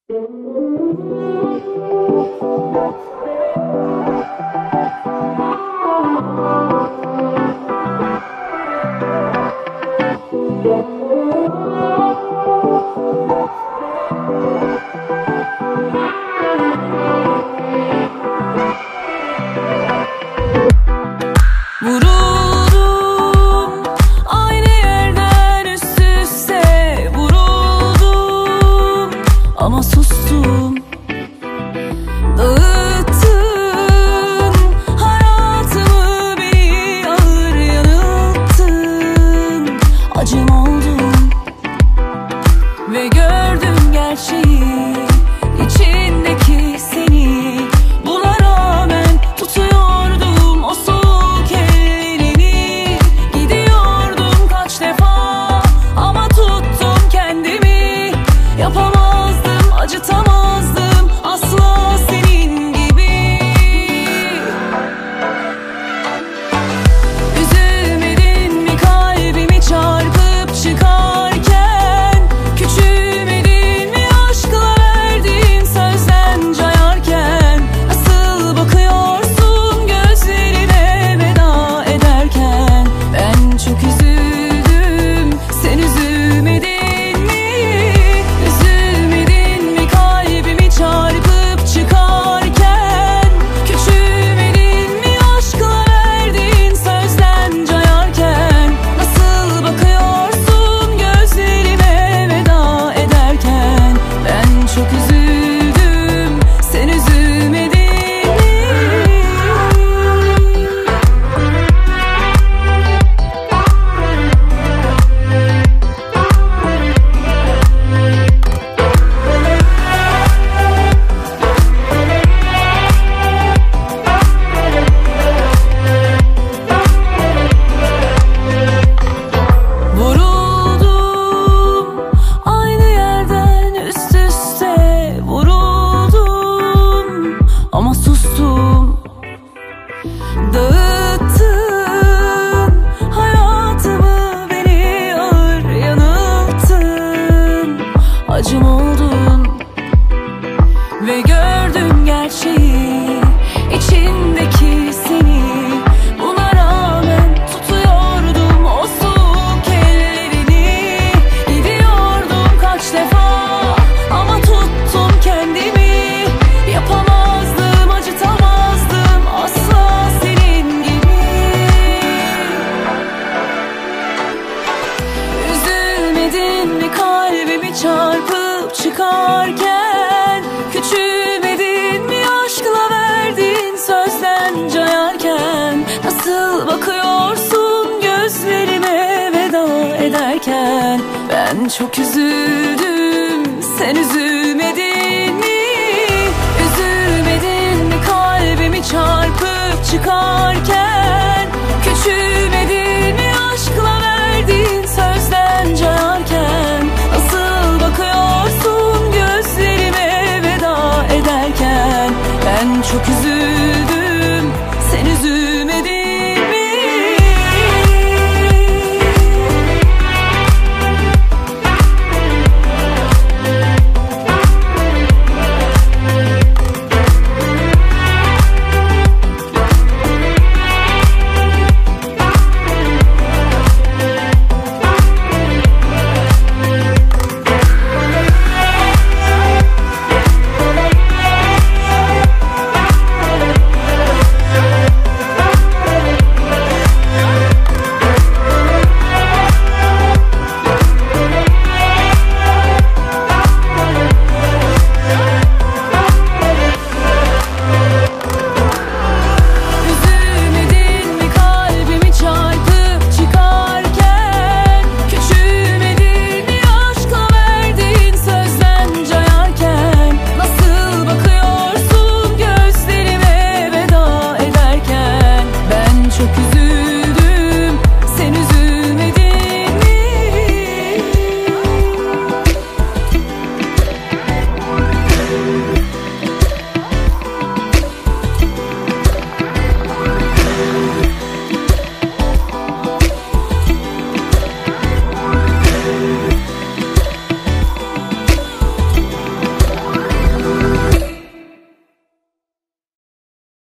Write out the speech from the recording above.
Vuruldum aynı yerden üst üste vuruldum ama sustum. Dağıttın hayatımı, beni ağır yanılttın. Acım oldum ve gördüm gerçeği, içindeki seni. Buna rağmen tutuyordum o soğuk ellerini. Gidiyordum kaç defa ama tuttum kendimi. Yapamazdım, acıtamazdım asla senin gibi. Üzülmedin mi kalbimi çarpıp çıkarken? Küçülmedin mi aşkla verdiğin sözden cayarken? Nasıl bakıyorsun gözlerime veda ederken? Ben çok üzüldüm, sen üzülmedin mi? Üzülmedin mi kalbimi çarpıp çıkarken? Küçülmedin mi aşkla verdiğin sözden cayarken? Nasıl bakıyorsun gözlerime veda ederken? Ben çok üzüldüm, sen üzülmedin mi? Vuruldum aynı yerden üst üste vuruldum ama sustum. Dağıttın hayatımı, beni ağır yanılttın. Acım oldun ve gördüm gerçeği, içindeki seni. Buna rağmen tutuyordum o soğuk ellerini. Gidiyordum kaç defa ama tuttum kendimi. Yapamazdım, acıtamazdım asla senin gibi. Üzülmedin mi kalbimi çarpıp çıkarken? Küçülmedin mi aşkla verdiğin sözden cayarken? Nasıl bakıyorsun gözlerime veda ederken? Ben çok üzüldüm, sen üzülmedin mi? Üzülmedin mi kalbimi çarpıp çıkarken? Küçülmedin mi aşkla verdiğin sözden cayarken? Nasıl bakıyorsun gözlerime veda ederken? Ben çok üzüldüm.